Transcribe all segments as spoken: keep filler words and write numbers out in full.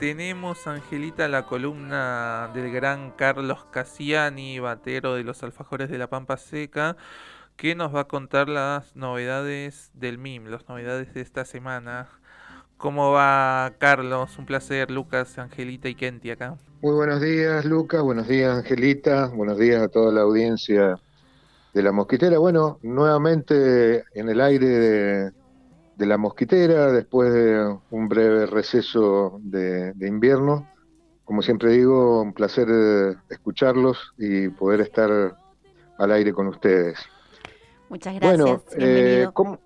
tenemos, Angelita, la columna del gran Carlos Cassiani, batero de los Alfajores de la Pampa Seca, que nos va a contar las novedades del M I M, las novedades de esta semana. ¿Cómo va, Carlos? Un placer. Lucas, Angelita y Kenty acá. Muy buenos días, Lucas. Buenos días, Angelita. Buenos días a toda la audiencia de La Mosquitera. Bueno, nuevamente en el aire de, de La Mosquitera, después de un breve receso de, de invierno. Como siempre digo, un placer eh, escucharlos y poder estar al aire con ustedes. Muchas gracias, Bueno, eh, bienvenido. ¿cómo?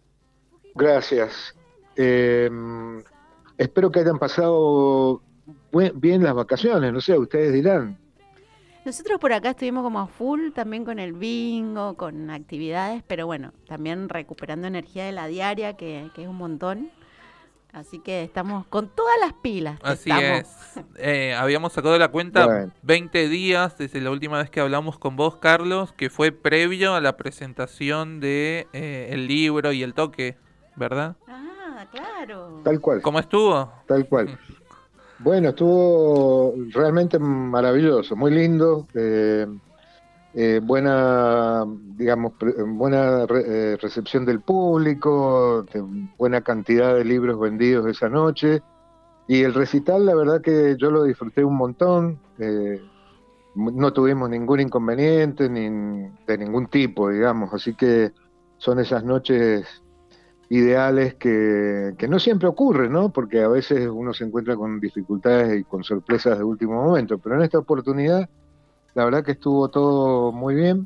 Gracias. Eh, Espero que hayan pasado buen- bien las vacaciones, no sé, ustedes dirán. Nosotros por acá estuvimos como a full también con el bingo, con actividades, pero bueno, también recuperando energía de la diaria, que, que es un montón. Así que estamos con todas las pilas, Así estamos. es. Eh, habíamos sacado la cuenta Bueno. veinte días desde la última vez que hablamos con vos, Carlos, que fue previo a la presentación de eh, el libro y el toque, ¿verdad? Ah, claro. Tal cual, ¿Cómo estuvo? tal cual. Bueno, estuvo realmente maravilloso, muy lindo, eh, eh, buena, digamos, pre- buena re- eh, recepción del público, de- buena cantidad de libros vendidos esa noche, y el recital, la verdad que yo lo disfruté un montón, eh, no tuvimos ningún inconveniente ni de ningún tipo, digamos, así que son esas noches ideales que, que no siempre ocurren, ¿no? Porque a veces uno se encuentra con dificultades y con sorpresas de último momento, pero en esta oportunidad la verdad que estuvo todo muy bien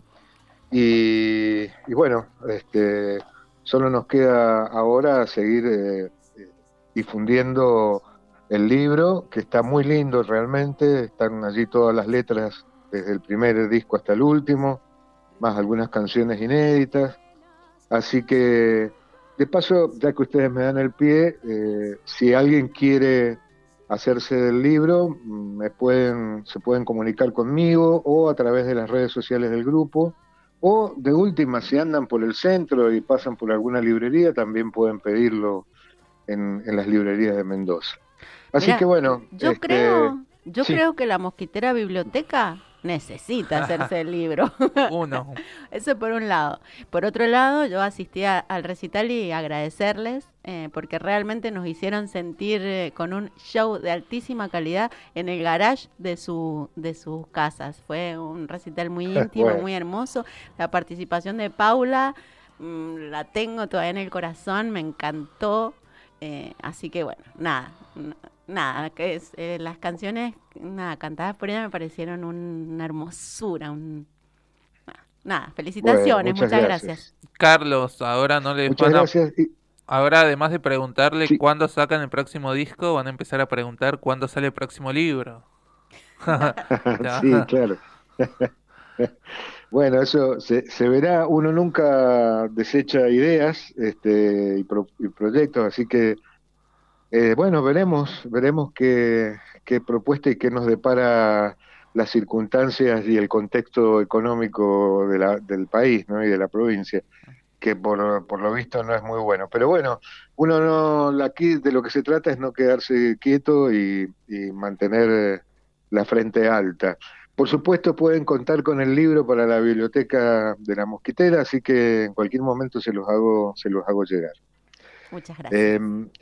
y, y bueno, este, solo nos queda ahora seguir eh, eh, difundiendo el libro, que está muy lindo realmente, están allí todas las letras desde el primer disco hasta el último, más algunas canciones inéditas. Así que, de paso, ya que ustedes me dan el pie, eh, si alguien quiere hacerse del libro, mm, me pueden, se pueden comunicar conmigo o a través de las redes sociales del grupo, o de última, si andan por el centro y pasan por alguna librería, también pueden pedirlo en, en las librerías de Mendoza. Así que Mira, bueno, yo este, creo, yo sí, creo que la Mosquitera Biblioteca necesita hacerse el libro. Uno. Eso por un lado. Por otro lado, yo asistí a- al recital y agradecerles eh, porque realmente nos hicieron sentir eh, con un show de altísima calidad en el garage de su de sus casas. Fue un recital muy íntimo, bueno, muy hermoso. La participación de Paula mm, la tengo todavía en el corazón, me encantó. Eh, así que bueno, nada, n- nada, que es eh, las canciones nada cantadas por ella me parecieron un- una hermosura, un nada, bueno, felicitaciones, muchas muchas gracias. gracias. Carlos, ahora no les Muchas van a... gracias. Y, Ahora, además de preguntarle sí, cuándo sacan el próximo disco, van a empezar a preguntar cuándo sale el próximo libro. sí, Ya. claro. Bueno, eso se, se verá, uno nunca desecha ideas este, y, pro- y proyectos, así que eh, bueno, veremos, veremos qué, qué propuesta y qué nos depara las circunstancias y el contexto económico de la, del país, ¿no? Y de la provincia, que por, por lo visto no es muy bueno. Pero bueno, uno no, aquí de lo que se trata es no quedarse quieto y, y mantener eh, la frente alta. Por supuesto pueden contar con el libro para la biblioteca de la Mosquitera, así que en cualquier momento se los hago, se los hago llegar. Muchas gracias. Eh,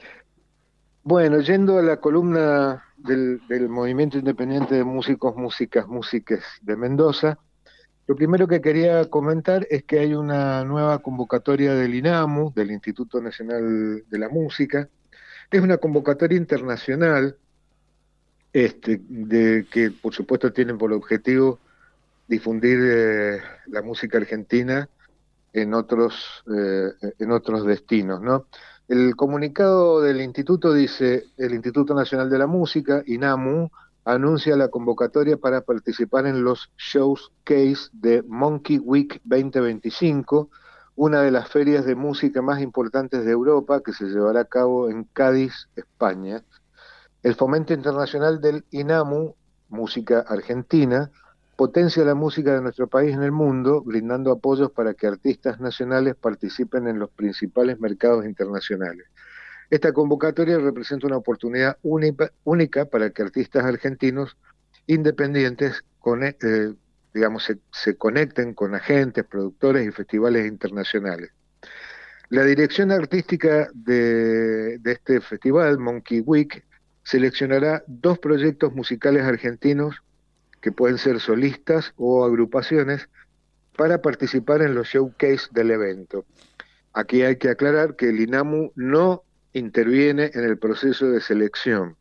bueno, yendo a la columna del, del Movimiento Independiente de Músicos, Músicas, Músiques de Mendoza, lo primero que quería comentar es que hay una nueva convocatoria del INAMU, del Instituto Nacional de la Música, que es una convocatoria internacional, este, de, que por supuesto tienen por objetivo difundir eh, la música argentina en otros, eh, en otros destinos, ¿no? El comunicado del instituto dice, el Instituto Nacional de la Música, INAMU, anuncia la convocatoria para participar en los Showcase de Monkey Week veinte veinticinco, una de las ferias de música más importantes de Europa que se llevará a cabo en Cádiz, España. El fomento internacional del INAMU, Música Argentina, potencia la música de nuestro país en el mundo, brindando apoyos para que artistas nacionales participen en los principales mercados internacionales. Esta convocatoria representa una oportunidad única, única para que artistas argentinos independientes con, eh, digamos, se, se conecten con agentes, productores y festivales internacionales. La dirección artística de, de este festival, Monkey Week, seleccionará dos proyectos musicales argentinos que pueden ser solistas o agrupaciones para participar en los showcase del evento. Aquí hay que aclarar que el INAMU no interviene en el proceso de selección.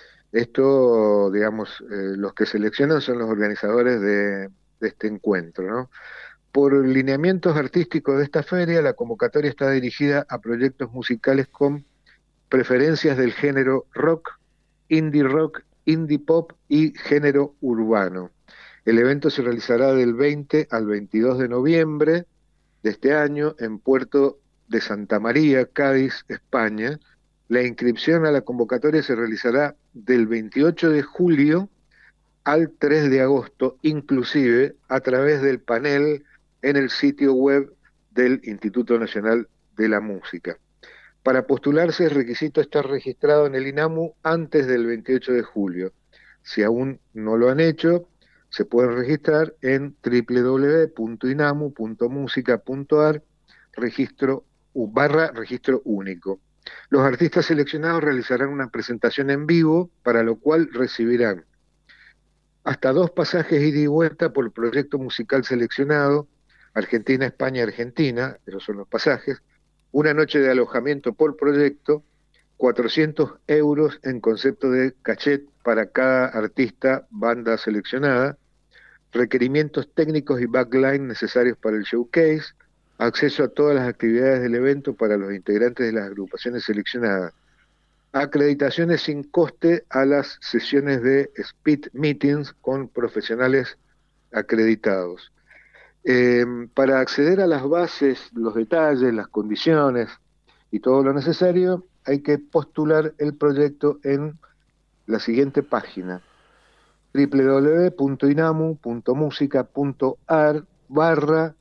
Esto, digamos, eh, los que seleccionan son los organizadores de, de este encuentro, ¿no? Por lineamientos artísticos de esta feria, la convocatoria está dirigida a proyectos musicales con preferencias del género rock, indie rock, indie pop y género urbano. El evento se realizará del veinte al veintidós de noviembre de este año en Puerto de Santa María, Cádiz, España. La inscripción a la convocatoria se realizará del veintiocho de julio al tres de agosto, inclusive a través del panel en el sitio web del Instituto Nacional de la Música. Para postularse es requisito estar registrado en el INAMU antes del veintiocho de julio. Si aún no lo han hecho, se pueden registrar en doble u doble u doble u punto inamu punto musica punto ar registro barra registro único. Los artistas seleccionados realizarán una presentación en vivo, para lo cual recibirán hasta dos pasajes ida y vuelta por proyecto musical seleccionado, Argentina, España, Argentina, esos son los pasajes, una noche de alojamiento por proyecto, cuatrocientos euros en concepto de cachet para cada artista, banda seleccionada, requerimientos técnicos y backline necesarios para el showcase, acceso a todas las actividades del evento para los integrantes de las agrupaciones seleccionadas, acreditaciones sin coste a las sesiones de speed meetings con profesionales acreditados. Eh, para acceder a las bases, los detalles, las condiciones y todo lo necesario, hay que postular el proyecto en la siguiente página: doble u doble u doble u punto inamu punto musica punto ar barra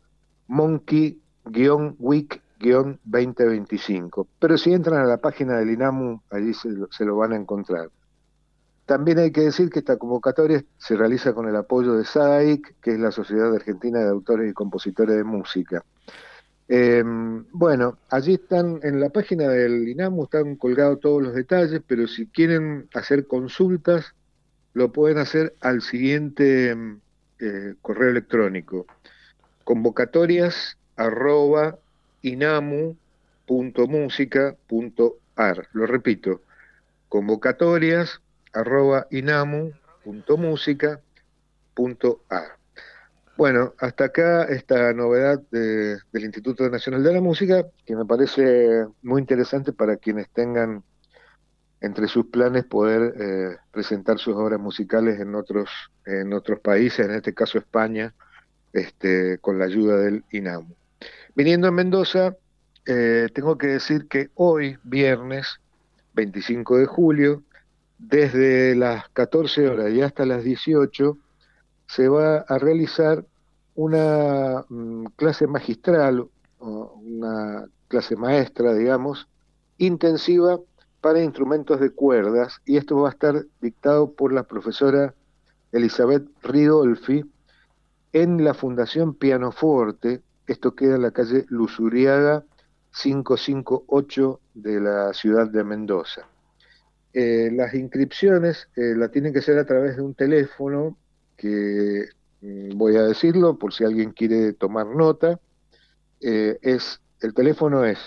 monkey-week veinte veinticinco. Pero si entran a la página del INAMU, allí se lo, se lo van a encontrar. También hay que decir que esta convocatoria se realiza con el apoyo de S A I C, que es la Sociedad Argentina de Autores y Compositores de Música. Eh, bueno, allí están, en la página del INAMU están colgados todos los detalles, pero si quieren hacer consultas, lo pueden hacer al siguiente eh, correo electrónico: convocatorias arroba inamu punto musica punto ar. Lo repito, convocatorias arroba inamu punto musica punto ar. Bueno, hasta acá esta novedad de, del Instituto Nacional de la Música, que me parece muy interesante para quienes tengan entre sus planes poder eh, presentar sus obras musicales en otros, en otros países, en este caso España, este, con la ayuda del INAMU. Viniendo a Mendoza, eh, tengo que decir que hoy, viernes veinticinco de julio, desde las catorce horas y hasta las dieciocho, se va a realizar una mm, clase magistral, o una clase maestra, digamos, intensiva para instrumentos de cuerdas, y esto va a estar dictado por la profesora Elizabeth Ridolfi en la Fundación Pianoforte. Esto queda en la calle Luzuriaga quinientos cincuenta y ocho de la ciudad de Mendoza. Eh, las inscripciones eh, la tienen que hacer a través de un teléfono que mm, voy a decirlo por si alguien quiere tomar nota. Eh, es, el teléfono es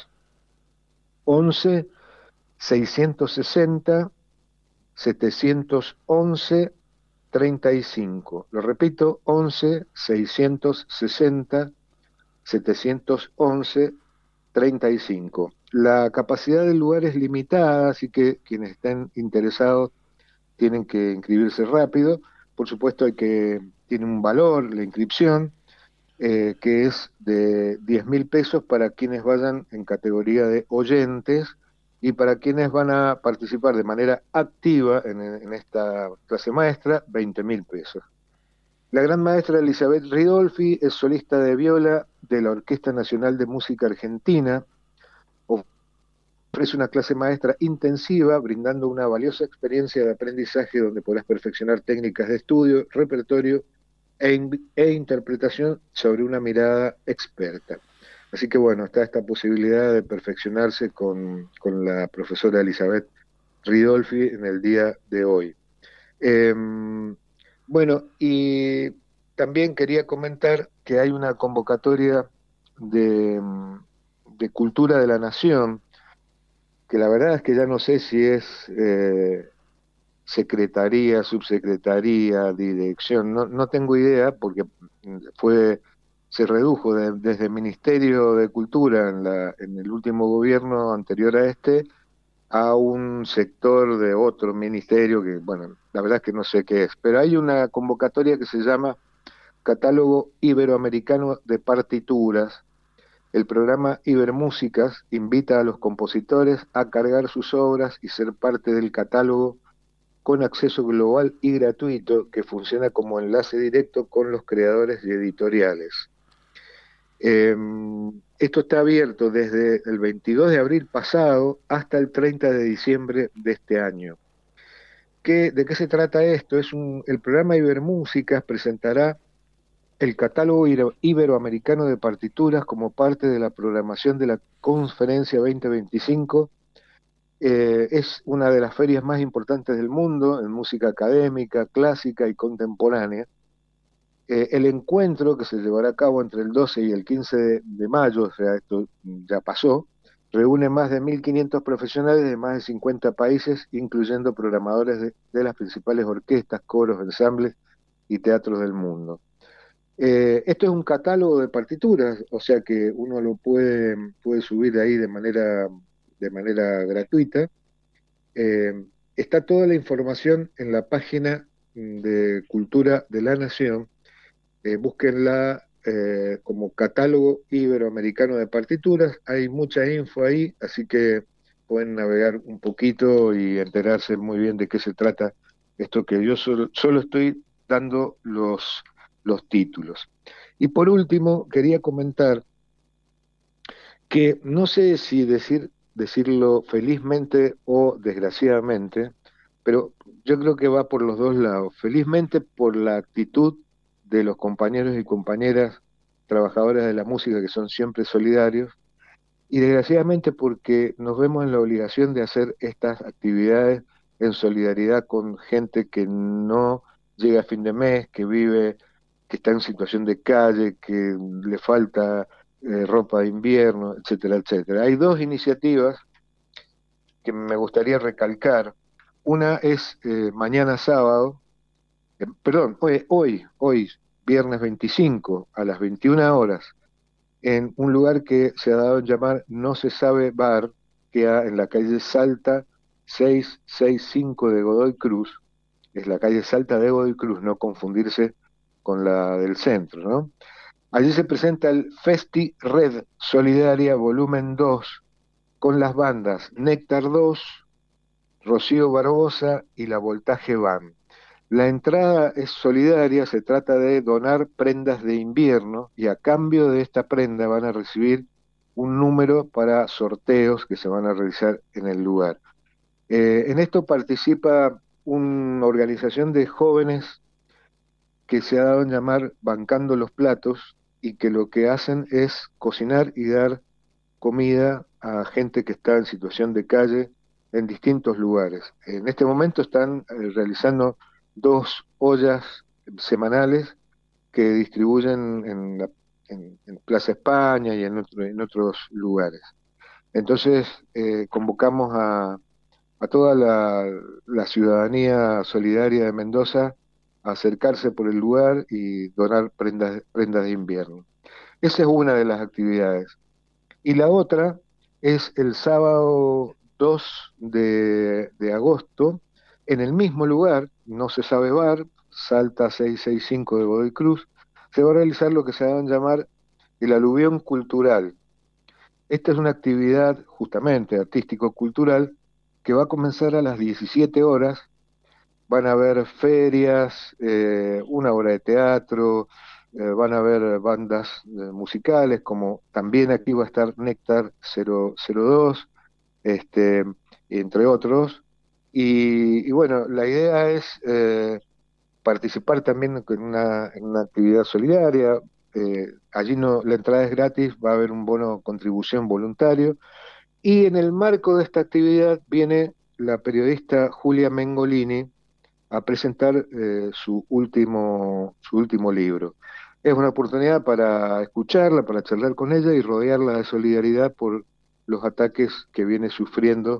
once seiscientos sesenta setecientos once treinta y cinco. Lo repito, once seiscientos sesenta setecientos once treinta y cinco. La capacidad del lugar es limitada, así que quienes estén interesados tienen que inscribirse rápido. Por supuesto, hay que tiene un valor la inscripción, eh, que es de diez mil pesos para quienes vayan en categoría de oyentes, y para quienes van a participar de manera activa en, en esta clase maestra, veinte mil pesos. La gran maestra Elizabeth Ridolfi es solista de viola de la Orquesta Nacional de Música Argentina, ofrece una clase maestra intensiva, brindando una valiosa experiencia de aprendizaje donde podrás perfeccionar técnicas de estudio, repertorio e, in- e interpretación sobre una mirada experta. Así que bueno, está esta posibilidad de perfeccionarse con, con la profesora Elizabeth Ridolfi en el día de hoy. Em, bueno, y también quería comentar que hay una convocatoria de, mm, de Cultura de la Nación, que la verdad es que ya no sé si es eh, secretaría, subsecretaría, dirección, no, no tengo idea porque mm, fue, se redujo de- desde el Ministerio de Cultura en la, en el último gobierno anterior a este a un sector de otro ministerio que, bueno, la verdad es que no sé qué es, pero hay una convocatoria que se llama Catálogo Iberoamericano de Partituras. El programa Ibermúsicas invita a los compositores a cargar sus obras y ser parte del catálogo con acceso global y gratuito que funciona como enlace directo con los creadores y editoriales. Eh, Esto está abierto desde el veintidós de abril pasado hasta el treinta de diciembre de este año. ¿Qué, ¿De qué se trata esto? Es un, el programa Ibermúsicas presentará el catálogo ibero- iberoamericano de partituras como parte de la programación de la Conferencia veinte veinticinco. Eh, es una de las ferias más importantes del mundo en música académica, clásica y contemporánea. Eh, el encuentro, que se llevará a cabo entre el doce y el quince de, de mayo, o sea, esto ya pasó, reúne más de mil quinientos profesionales de más de cincuenta países, incluyendo programadores de, de las principales orquestas, coros, ensambles y teatros del mundo. Eh, esto es un catálogo de partituras, o sea que uno lo puede, puede subir ahí de manera, de manera gratuita. Eh, Está toda la información en la página de Cultura de la Nación. Eh, búsquenla eh, como Catálogo Iberoamericano de Partituras. Hay mucha info ahí, así que pueden navegar un poquito y enterarse muy bien de qué se trata esto, que yo solo, solo estoy dando los, los títulos. Y por último, quería comentar que no sé si decir, decirlo felizmente o desgraciadamente, pero yo creo que va por los dos lados. Felizmente por la actitud de los compañeros y compañeras trabajadoras de la música que son siempre solidarios, y desgraciadamente porque nos vemos en la obligación de hacer estas actividades en solidaridad con gente que no llega a fin de mes, que vive, que está en situación de calle, que le falta eh, ropa de invierno, etcétera, etcétera. Hay dos iniciativas que me gustaría recalcar. Una es eh, mañana sábado, eh, perdón, hoy, hoy, hoy, viernes veinticinco a las veintiuna horas, en un lugar que se ha dado en llamar No se sabe bar, que queda en la calle Salta seiscientos sesenta y cinco de Godoy Cruz. Es la calle Salta de Godoy Cruz, no confundirse con la del centro, ¿no? Allí se presenta el Festi Red Solidaria Volumen dos, con las bandas Néctar dos, Rocío Barbosa y la Voltaje Band. La entrada es solidaria, se trata de donar prendas de invierno y a cambio de esta prenda van a recibir un número para sorteos que se van a realizar en el lugar. Eh, en esto participa una organización de jóvenes que se ha dado en llamar Bancando los Platos y que lo que hacen es cocinar y dar comida a gente que está en situación de calle en distintos lugares. En este momento están eh, realizando dos ollas semanales que distribuyen en, la, en, en Plaza España y en, otro, en otros lugares. Entonces, eh, convocamos a, a toda la, la ciudadanía solidaria de Mendoza a acercarse por el lugar y donar prendas, prendas de invierno. Esa es una de las actividades. Y la otra es el sábado dos de, de agosto, en el mismo lugar, no se sabe bar, Salta seiscientos sesenta y cinco de Godoy Cruz, se va a realizar lo que se va a llamar el aluvión cultural. Esta es una actividad justamente artístico-cultural que va a comenzar a las diecisiete horas. Van a haber ferias, eh, una obra de teatro, eh, van a haber bandas eh, musicales, como también aquí va a estar Néctar cero cero dos, este, entre otros. Y, y bueno, la idea es eh, participar también en una, en una actividad solidaria. Eh, allí no, la entrada es gratis, va a haber un bono contribución voluntario. Y en el marco de esta actividad viene la periodista Julia Mengolini a presentar eh, su último, su último libro. Es una oportunidad para escucharla, para charlar con ella y rodearla de solidaridad por los ataques que viene sufriendo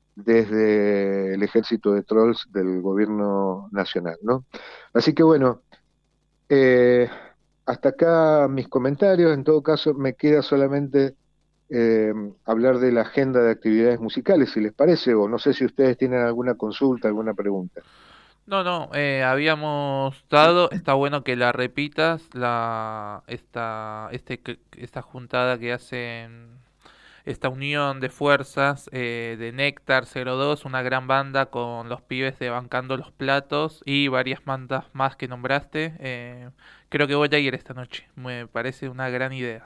desde el ejército de trolls del gobierno nacional, ¿no? Así que bueno, eh, hasta acá mis comentarios. En todo caso, me queda solamente eh, hablar de la agenda de actividades musicales, si les parece, o no sé si ustedes tienen alguna consulta, alguna pregunta. No, no, eh, habíamos dado, está bueno que la repitas, la, esta, este, que- esta juntada que hacen, esta unión de fuerzas eh, de Néctar cero dos, una gran banda con los pibes de Bancando los Platos y varias bandas más que nombraste. Eh, creo que voy a ir esta noche, me parece una gran idea.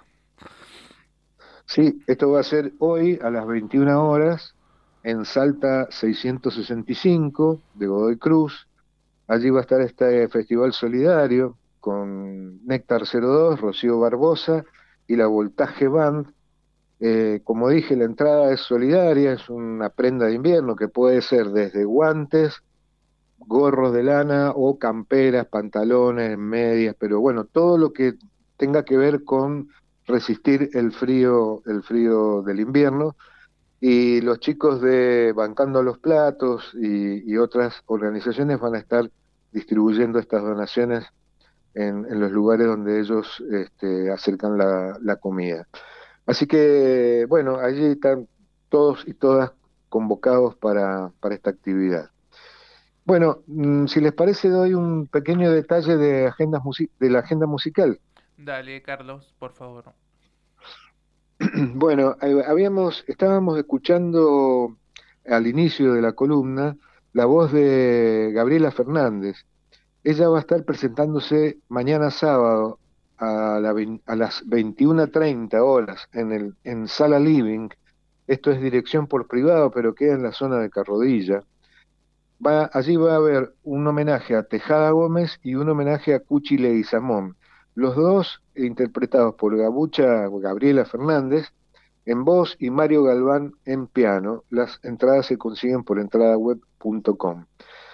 Sí, esto va a ser hoy a las veintiuna horas en Salta seiscientos sesenta y cinco de Godoy Cruz. Allí va a estar este festival solidario con Néctar cero dos, Rocío Barbosa y la Voltaje Band. Eh, como dije, la entrada es solidaria, es una prenda de invierno que puede ser desde guantes, gorros de lana o camperas, pantalones, medias, pero bueno, todo lo que tenga que ver con resistir el frío, el frío del invierno. Y los chicos de Bancando los Platos y, y otras organizaciones van a estar distribuyendo estas donaciones en, en los lugares donde ellos este, acercan la, la comida. Así que, bueno, allí están todos y todas convocados para, para esta actividad. Bueno, mm, si les parece, doy un pequeño detalle de, agendas musi- de la agenda musical. Dale, Carlos, por favor. Bueno, eh, habíamos, estábamos escuchando al inicio de la columna la voz de Gabriela Fernández. Ella va a estar presentándose mañana sábado a, la vein- a las veintiuna treinta horas en el, en Sala Living. Esto es dirección por privado, pero queda en la zona de Carrodilla. Va, allí va a haber un homenaje a Tejada Gómez y un homenaje a Cuchi Leguizamón. Los dos interpretados por Gabucha Gabriela Fernández en voz y Mario Galván en piano. Las entradas se consiguen por entradaweb punto com.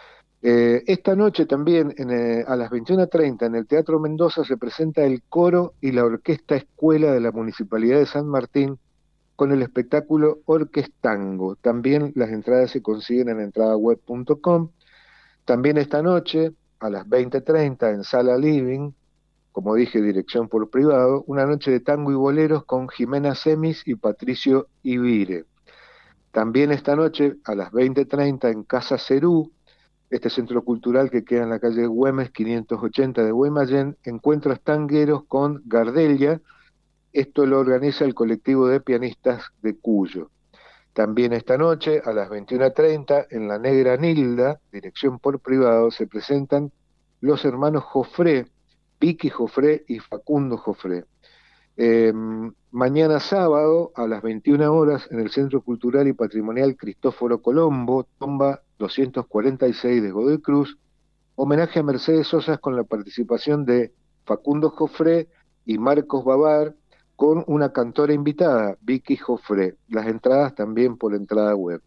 Eh, esta noche también en, eh, a las veintiuna treinta en el Teatro Mendoza se presenta el coro y la orquesta escuela de la Municipalidad de San Martín con el espectáculo Orquestango. También las entradas se consiguen en entradaweb punto com. También esta noche a las veinte treinta en Sala Living, como dije, dirección por privado, una noche de tango y boleros con Jimena Semis y Patricio Ibire. También esta noche a las veinte treinta en Casa Cerú, este centro cultural que queda en la calle Güemes quinientos ochenta de Guaymallén, encuentros tangueros con Gardella. Esto lo organiza el colectivo de pianistas de Cuyo. También esta noche, a las veintiuna treinta, en la Negra Nilda, dirección por privado, se presentan los hermanos Jofré, Vicky Jofré y Facundo Jofré. Eh, Mañana sábado, a las veintiuna horas, en el Centro Cultural y Patrimonial Cristóforo Colombo, Tomba doscientos cuarenta y seis de Godoy Cruz, homenaje a Mercedes Sosa con la participación de Facundo Jofré y Marcos Babar, con una cantora invitada, Vicky Jofré. Las entradas también por entrada web.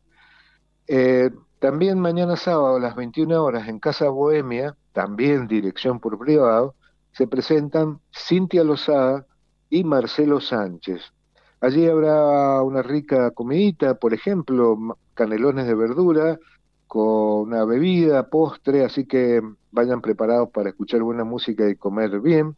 Eh, También mañana sábado a las veintiuna horas en Casa Bohemia, también dirección por privado, se presentan Cintia Lozada y Marcelo Sánchez. Allí habrá una rica comidita, por ejemplo, ma- canelones de verdura con una bebida, postre, así que vayan preparados para escuchar buena música y comer bien.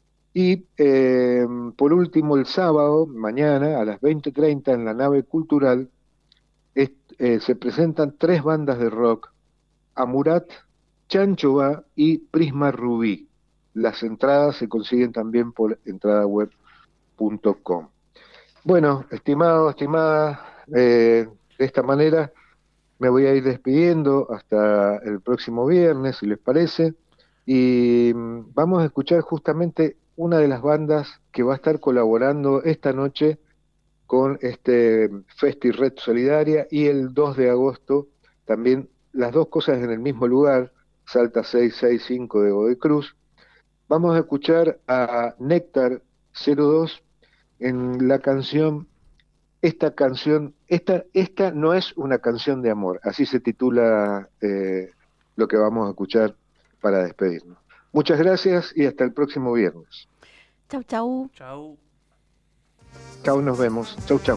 Y eh, por último, el sábado, mañana, a las veinte treinta en la nave cultural, es- eh, se presentan tres bandas de rock, Amurat, Chanchoba y Prisma Rubí. Las entradas se consiguen también por entradaweb punto com. Bueno, estimado, estimada, eh, de esta manera me voy a ir despidiendo hasta el próximo viernes, si les parece, y mm, vamos a escuchar justamente una de las bandas que va a estar colaborando esta noche con este Festi Red Solidaria, y el dos de agosto también las dos cosas en el mismo lugar, Salta seiscientos sesenta y cinco de Godoy Cruz. Vamos a escuchar a Néctar cero dos en la canción, esta canción, esta, esta no es una canción de amor, así se titula eh, lo que vamos a escuchar para despedirnos. Muchas gracias y hasta el próximo viernes. Chau, chau. Chau. Chau, nos vemos. Chau, chau.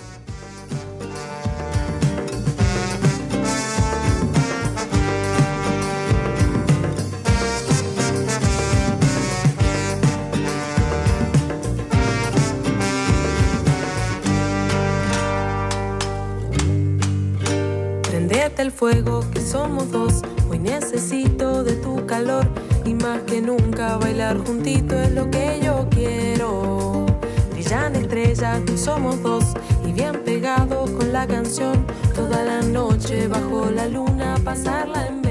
Prendete el fuego, que somos dos. Hoy necesito de tu calor y más que nunca bailar juntito es lo que yo quiero. Brillan estrellas, no somos dos y bien pegados con la canción. Toda la noche bajo la luna pasarla en